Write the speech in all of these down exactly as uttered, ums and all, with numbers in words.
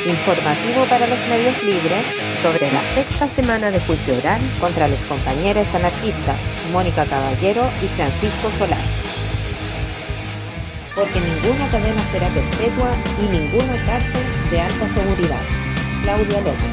Informativo para los medios libres sobre la sexta semana de juicio oral contra los compañeros anarquistas Mónica Caballero y Francisco Solá. Porque ninguna cadena será perpetua y ninguna cárcel de alta seguridad. Claudia López.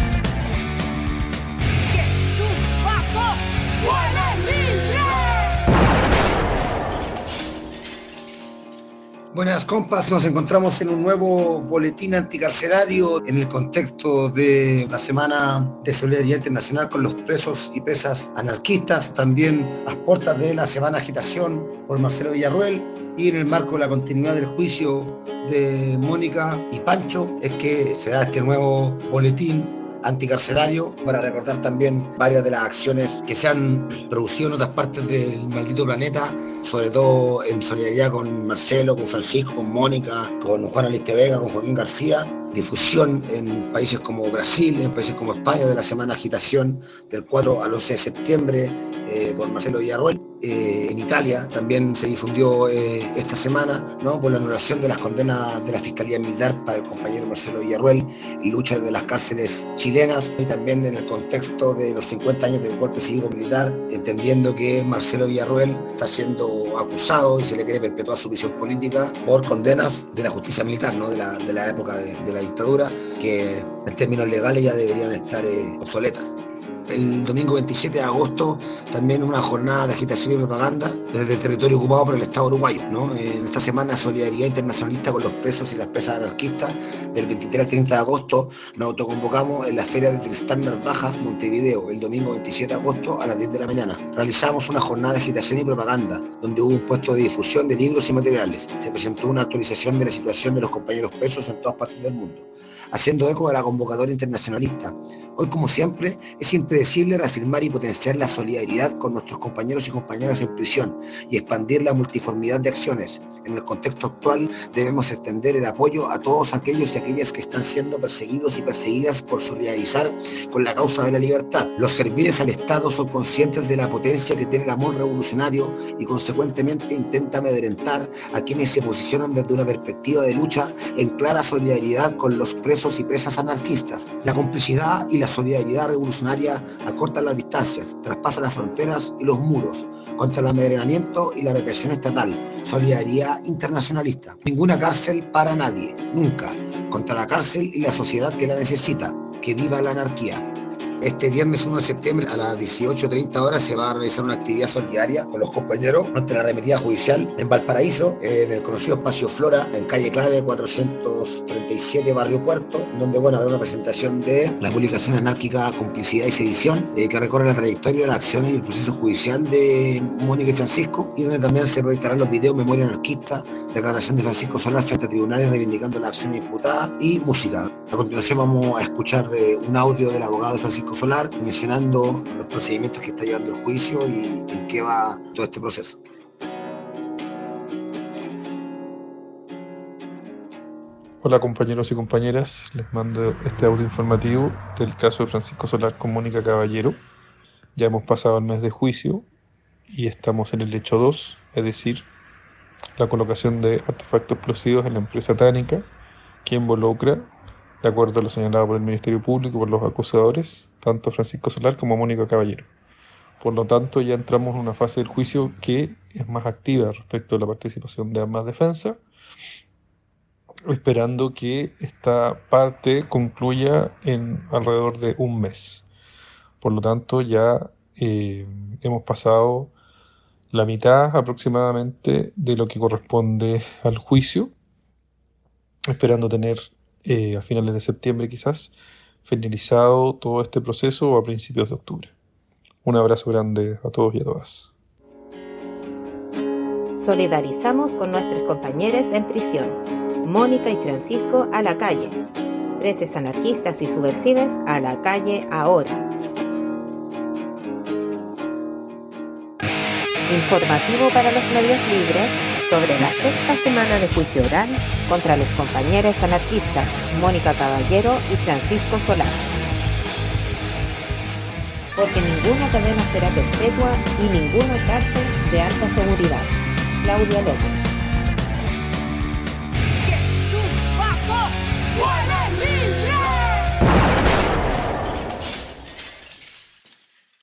Buenas compas, nos encontramos en un nuevo boletín anticarcelario en el contexto de la Semana de Solidaridad Internacional con los presos y presas anarquistas, también a puertas de la Semana Agitación por Marcelo Villarroel, y en el marco de la continuidad del juicio de Mónica y Pancho es que se da este nuevo boletín anticarcelario para recordar también varias de las acciones que se han producido en otras partes del maldito planeta, sobre todo en solidaridad con Marcelo, con Francisco, con Mónica, con Juana Liste Vega, con Joaquín García. Difusión en países como Brasil, en países como España de la Semana Agitación del cuatro al once de septiembre eh, por Marcelo Villarroel. Eh, en Italia también se difundió eh, esta semana, ¿no?, por la anulación de las condenas de la Fiscalía Militar para el compañero Marcelo Villarroel en lucha de las cárceles chilenas, y también en el contexto de los cincuenta años del golpe cívico-militar, entendiendo que Marcelo Villarroel está siendo acusado y se le quiere perpetuar su prisión política por condenas de la justicia militar, ¿no?, de la, de la época de, de la dictadura, que en términos legales ya deberían estar eh, obsoletas. El domingo veintisiete de agosto también una jornada de agitación y propaganda desde el territorio ocupado por el Estado uruguayo, ¿no? En esta semana Solidaridad Internacionalista con los presos y las presas anarquistas, del veintitrés al treinta de agosto nos autoconvocamos en la feria de Tristán Narvaja, Montevideo, el domingo veintisiete de agosto a las diez de la mañana. Realizamos una jornada de agitación y propaganda donde hubo un puesto de difusión de libros y materiales. Se presentó una actualización de la situación de los compañeros presos en todas partes del mundo, haciendo eco de la convocatoria internacionalista. Hoy, como siempre, es impredecible reafirmar y potenciar la solidaridad con nuestros compañeros y compañeras en prisión y expandir la multiformidad de acciones. En el contexto actual debemos extender el apoyo a todos aquellos y aquellas que están siendo perseguidos y perseguidas por solidarizar con la causa de la libertad. Los serviles al Estado son conscientes de la potencia que tiene el amor revolucionario y consecuentemente intenta amedrentar a quienes se posicionan desde una perspectiva de lucha en clara solidaridad con los presos y presas anarquistas. La complicidad y la solidaridad revolucionaria acortan las distancias, traspasan las fronteras y los muros contra el amedrentamiento y la represión estatal. Solidaridad internacionalista. Ninguna cárcel para nadie, nunca. Contra la cárcel y la sociedad que la necesita. Que viva la anarquía. Este viernes uno de septiembre a las dieciocho treinta horas se va a realizar una actividad solidaria con los compañeros ante la arremetida judicial en Valparaíso, en el conocido Espacio Flora, en calle Clave cuatrocientos treinta y siete, Barrio Puerto, donde bueno, habrá una presentación de la publicación anárquica Complicidad y Sedición, eh, que recorre la trayectoria de la acción y el proceso judicial de Mónica y Francisco, y donde también se proyectarán los videos Memoria Anarquista, declaración de Francisco Solá frente a tribunales reivindicando la acción imputada, y música. A continuación vamos a escuchar eh, un audio del abogado de Francisco Solar mencionando los procedimientos que está llevando el juicio y en qué va todo este proceso. Hola compañeros y compañeras, les mando este audio informativo del caso de Francisco Solar con Mónica Caballero. Ya hemos pasado el mes de juicio y estamos en el hecho dos, es decir, la colocación de artefactos explosivos en la empresa Tánica, que involucra, de acuerdo a lo señalado por el Ministerio Público y por los acusadores, tanto Francisco Solar como Mónica Caballero. Por lo tanto, ya entramos en una fase del juicio que es más activa respecto a la participación de ambas defensas, esperando que esta parte concluya en alrededor de un mes. Por lo tanto, ya eh, hemos pasado la mitad aproximadamente de lo que corresponde al juicio, esperando tener eh, a finales de septiembre quizás finalizado todo este proceso o a principios de octubre. Un abrazo grande a todos y a todas. Solidarizamos con nuestros compañeros en prisión. Mónica y Francisco a la calle. Presos anarquistas y subversivos a la calle ahora. Informativo para los medios libres sobre la sexta semana de juicio oral contra los compañeros anarquistas Mónica Caballero y Francisco Solá. Porque ninguna cadena será perpetua y ninguna cárcel de alta seguridad. Claudia López.